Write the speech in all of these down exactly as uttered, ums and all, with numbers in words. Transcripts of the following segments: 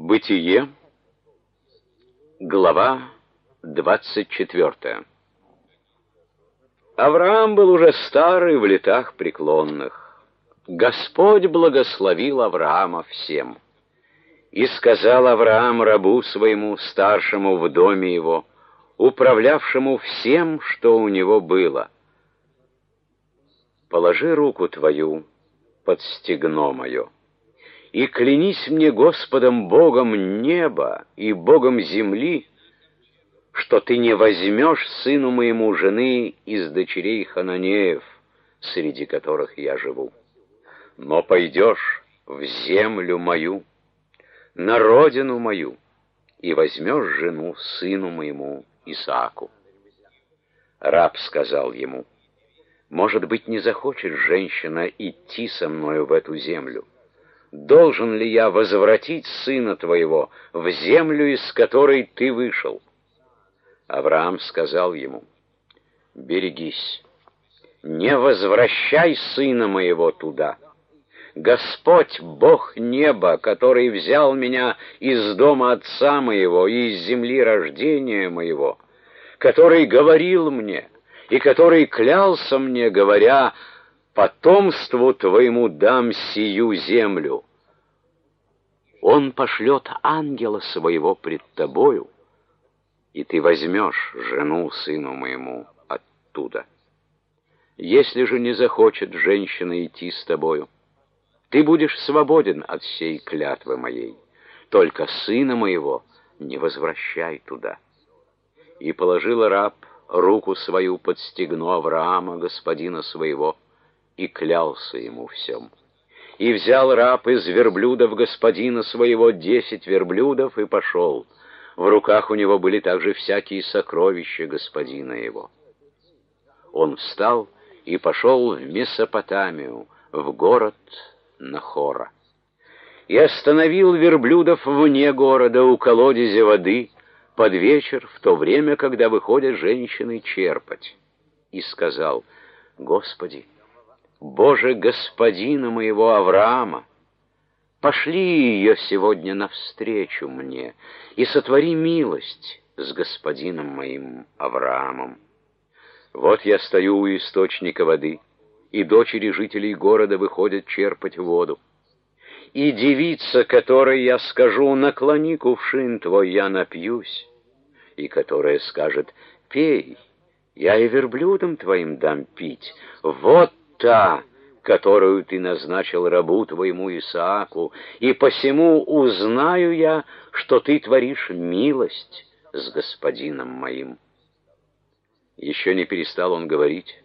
Бытие, глава двадцать четвертая. Авраам был уже старый в летах преклонных. Господь благословил Авраама всем. И сказал Авраам рабу своему, старшему в доме его, управлявшему всем, что у него было: «Положи руку твою под стегно мое, и клянись мне Господом Богом неба и Богом земли, что ты не возьмешь сыну моему жены из дочерей Хананеев, среди которых я живу, но пойдешь в землю мою, на родину мою, и возьмешь жену сыну моему Исааку». Раб сказал ему: «Может быть, не захочет женщина идти со мною в эту землю? Должен ли я возвратить сына твоего в землю, из которой ты вышел?» Авраам сказал ему: «Берегись, не возвращай сына моего туда. Господь, Бог неба, который взял меня из дома отца моего и из земли рождения моего, который говорил мне и который клялся мне, говоря: потомству твоему дам сию землю, Он пошлет ангела своего пред тобою, и ты возьмешь жену сыну моему оттуда. Если же не захочет женщина идти с тобою, ты будешь свободен от всей клятвы моей, только сына моего не возвращай туда». И положил раб руку свою под стегно Авраама, господина своего, и клялся ему всем. И взял раб из верблюдов господина своего десять верблюдов и пошел. В руках у него были также всякие сокровища господина его. Он встал и пошел в Месопотамию, в город Нахора. И остановил верблюдов вне города у колодезя воды под вечер, в то время, когда выходят женщины черпать. И сказал: «Господи, Боже господина моего Авраама, пошли ее сегодня навстречу мне и сотвори милость с господином моим Авраамом. Вот я стою у источника воды, и дочери жителей города выходят черпать воду. И девица, которой я скажу: наклони кувшин твой, я напьюсь, и которая скажет: пей, я и верблюдам твоим дам пить, вот та, которую ты назначил рабу твоему Исааку, и посему узнаю я, что ты творишь милость с господином моим». Еще не перестал он говорить,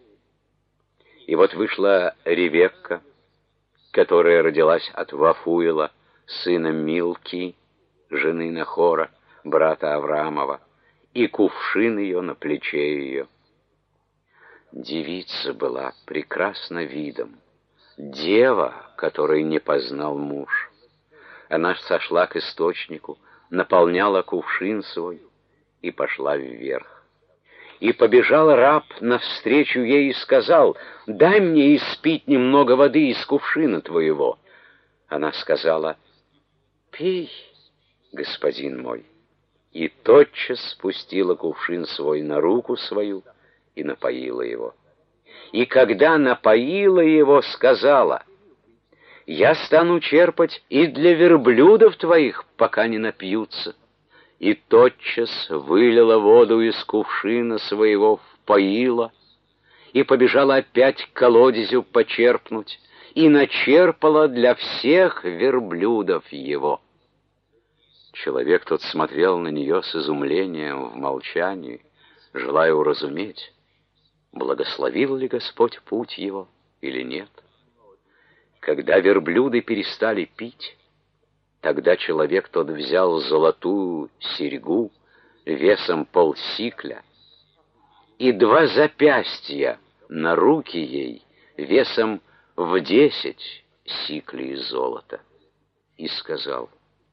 и вот вышла Ревекка, которая родилась от Вафуила, сына Милки, жены Нахора, брата Авраамова, и кувшин ее на плече ее. Девица была прекрасна видом, дева, которой не познал муж. Она сошла к источнику, наполняла кувшин свой и пошла вверх. И побежал раб навстречу ей и сказал: «Дай мне испить немного воды из кувшина твоего». Она сказала: «Пей, господин мой», и тотчас спустила кувшин свой на руку свою и напоила его. И когда напоила его, сказала: «Я стану черпать и для верблюдов твоих, пока не напьются». И тотчас вылила воду из кувшина своего, впоила, и побежала опять к колодезю почерпнуть, и начерпала для всех верблюдов его. Человек тот смотрел на нее с изумлением в молчании, желая уразуметь, благословил ли Господь путь его или нет. Когда верблюды перестали пить, тогда человек тот взял золотую серьгу весом полсикля и два запястья на руки ей весом в десять сиклей золота, и сказал: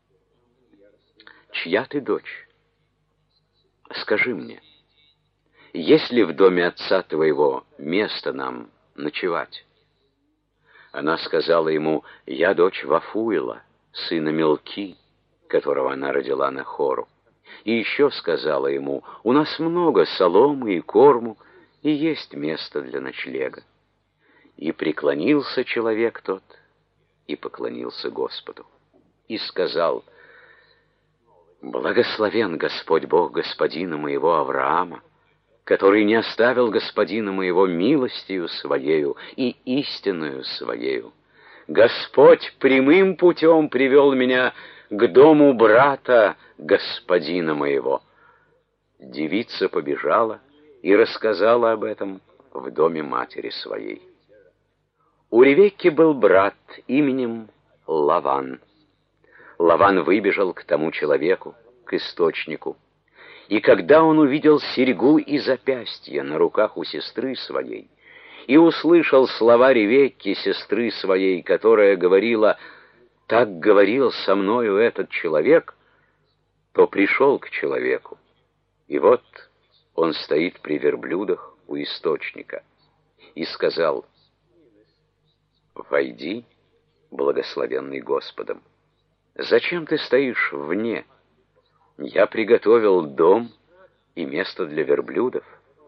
«Чья ты дочь? Скажи мне, есть ли в доме отца твоего место нам ночевать?» Она сказала ему: «Я дочь Вафуила, сына Милки, которого она родила на хору. И еще сказала ему: у нас много соломы и корму, и есть место для ночлега. И преклонился человек тот, и поклонился Господу, и сказал: благословен Господь Бог господина моего Авраама, который не оставил господина моего милостью своею и истинную своею. Господь прямым путем привел меня к дому брата господина моего. Девица побежала и рассказала об этом в доме матери своей. У Ревекки был брат именем Лаван. Лаван выбежал к тому человеку, к источнику, и когда он увидел серьгу и запястье на руках у сестры своей, и услышал слова Ревекки, сестры своей, которая говорила: «Так говорил со мною этот человек», то пришел к человеку, и вот он стоит при верблюдах у источника, и сказал: «Войди, благословенный Господом. Зачем ты стоишь вне? Я приготовил дом и место для верблюдов».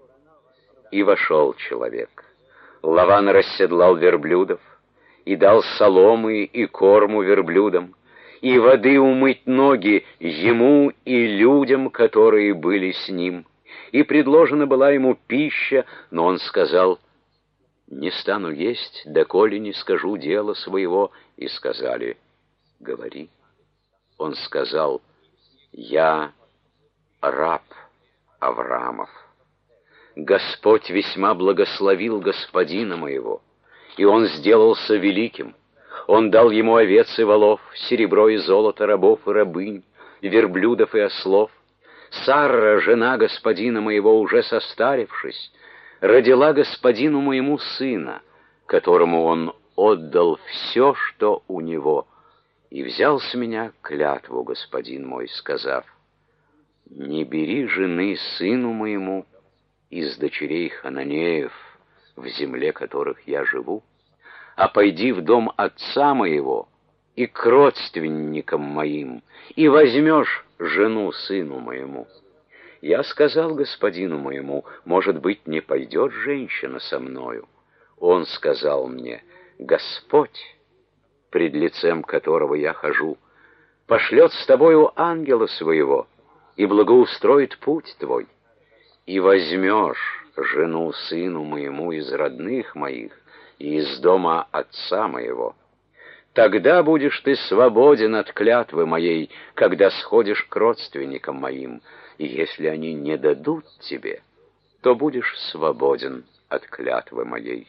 И вошел человек. Лаван расседлал верблюдов и дал соломы и корму верблюдам, и воды умыть ноги ему и людям, которые были с ним. И предложена была ему пища, но он сказал: «Не стану есть, доколе не скажу дела своего». И сказали: «Говори». Он сказал: «Я раб Авраамов. Господь весьма благословил господина моего, и он сделался великим. Он дал ему овец и волов, серебро и золото, рабов и рабынь, верблюдов и ослов. Сарра, жена господина моего, уже состарившись, родила господину моему сына, которому он отдал все, что у него, и взял с меня клятву господин мой, сказав: не бери жены сыну моему из дочерей Хананеев, в земле которых я живу, а пойди в дом отца моего и к родственникам моим, и возьмешь жену сыну моему. Я сказал господину моему: может быть, не пойдет женщина со мною. Он сказал мне: Господь, пред лицем которого я хожу, пошлет с тобою ангела своего и благоустроит путь твой, и возьмешь жену сыну моему из родных моих и из дома отца моего. Тогда будешь ты свободен от клятвы моей, когда сходишь к родственникам моим, и если они не дадут тебе, то будешь свободен от клятвы моей.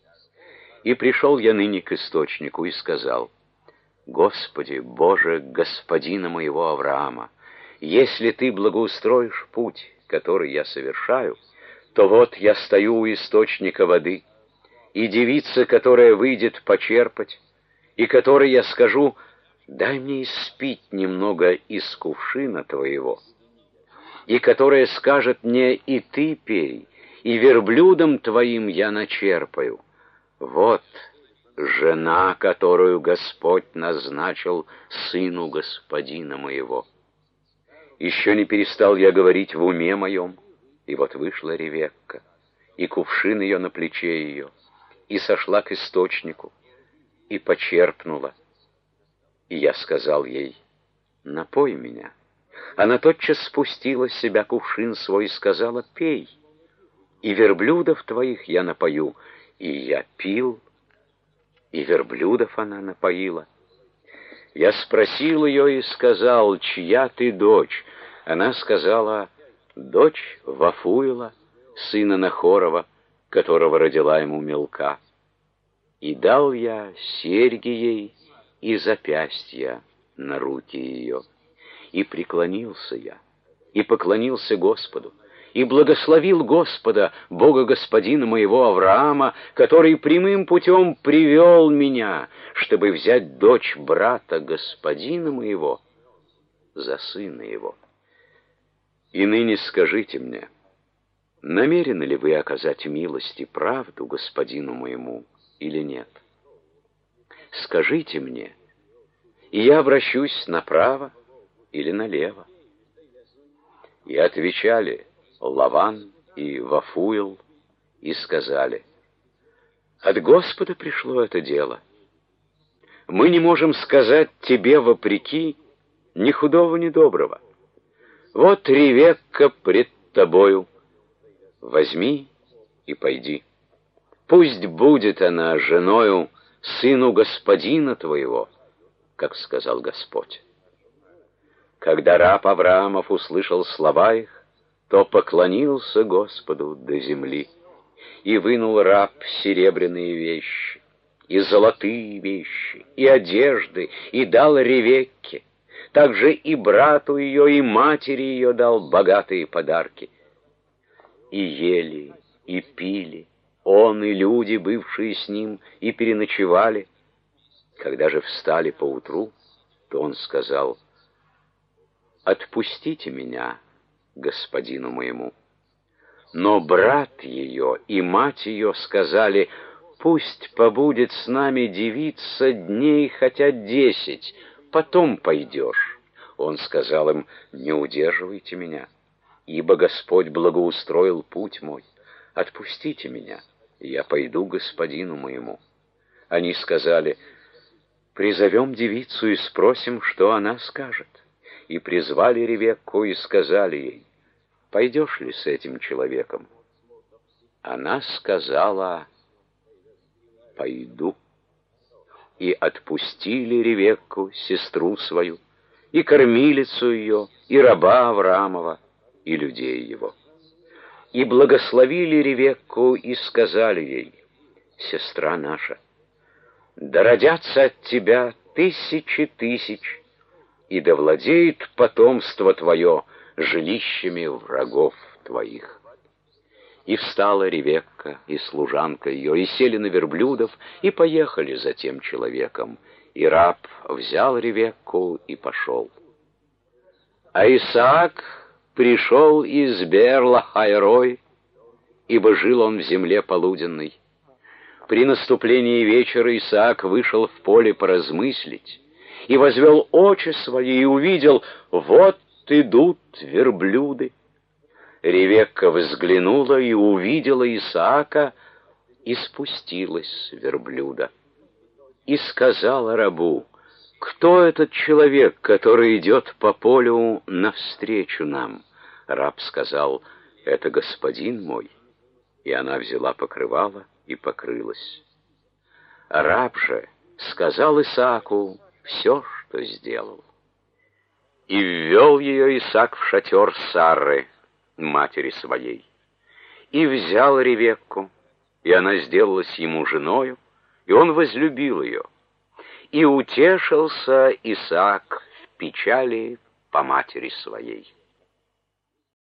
И пришел я ныне к источнику и сказал: Господи, Боже, господина моего Авраама, если ты благоустроишь путь, который я совершаю, то вот я стою у источника воды, и девица, которая выйдет почерпать, и которой я скажу: дай мне испить немного из кувшина твоего, и которая скажет мне: и ты пей, и верблюдом твоим я начерпаю. Вот жена, которую Господь назначил сыну господина моего. Еще не перестал я говорить в уме моем, и вот вышла Ревекка, и кувшин ее на плече ее, и сошла к источнику, и почерпнула. И я сказал ей: напой меня. Она тотчас спустила с себя кувшин свой и сказала: пей, и верблюдов твоих я напою. И я пил, и верблюдов она напоила. Я спросил ее и сказал: чья ты дочь? Она сказала: дочь Вафуила, сына Нахорова, которого родила ему Милка. И дал я серьги ей и запястья на руки ее. И преклонился я, и поклонился Господу, и благословил Господа, Бога господина моего Авраама, который прямым путем привел меня, чтобы взять дочь брата господина моего за сына его. И ныне скажите мне, намерены ли вы оказать милость и правду господину моему или нет? Скажите мне, и я обращусь направо или налево? И отвечали Лаван и Вафуил, и сказали: от Господа пришло это дело. Мы не можем сказать тебе вопреки ни худого, ни доброго. Вот Ревекка пред тобою, возьми и пойди. Пусть будет она женою сыну господина твоего, как сказал Господь. Когда раб Авраамов услышал слова их, то поклонился Господу до земли, и вынул раб серебряные вещи, и золотые вещи, и одежды, и дал Ревекке. Также и брату ее, и матери ее дал богатые подарки. И ели, и пили, он и люди, бывшие с ним, и переночевали. Когда же встали поутру, то он сказал: отпустите меня господину моему. Но брат ее и мать ее сказали: пусть побудет с нами девица дней хотя десять, потом пойдешь. Он сказал им: не удерживайте меня, ибо Господь благоустроил путь мой. Отпустите меня, и я пойду господину моему. Они сказали: призовем девицу и спросим, что она скажет. И призвали Ревекку и сказали ей: пойдешь ли с этим человеком? Она сказала: пойду. И отпустили Ревекку, сестру свою, и кормилицу ее, и раба Авраамова, и людей его. И благословили Ревекку и сказали ей: сестра наша, да родятся от тебя тысячи тысяч, и да владеет потомство твое жилищами врагов твоих. И встала Ревекка и служанка ее, и сели на верблюдов, и поехали за тем человеком. И раб взял Ревекку и пошел. А Исаак пришел из Беэр-лахай-рой, ибо жил он в земле полуденной. При наступлении вечера Исаак вышел в поле поразмыслить, и возвел очи свои, и увидел: вот идут верблюды. Ревекка взглянула и увидела Исаака, и спустилась с верблюда. И сказала рабу: кто этот человек, который идет по полю навстречу нам? Раб сказал: это господин мой. И она взяла покрывало и покрылась. Раб же сказал Исааку все, что сделал. И ввел ее Исаак в шатер Сарры, матери своей, и взял Ревекку, и она сделалась ему женою, и он возлюбил ее. И утешился Исаак в печали по матери своей.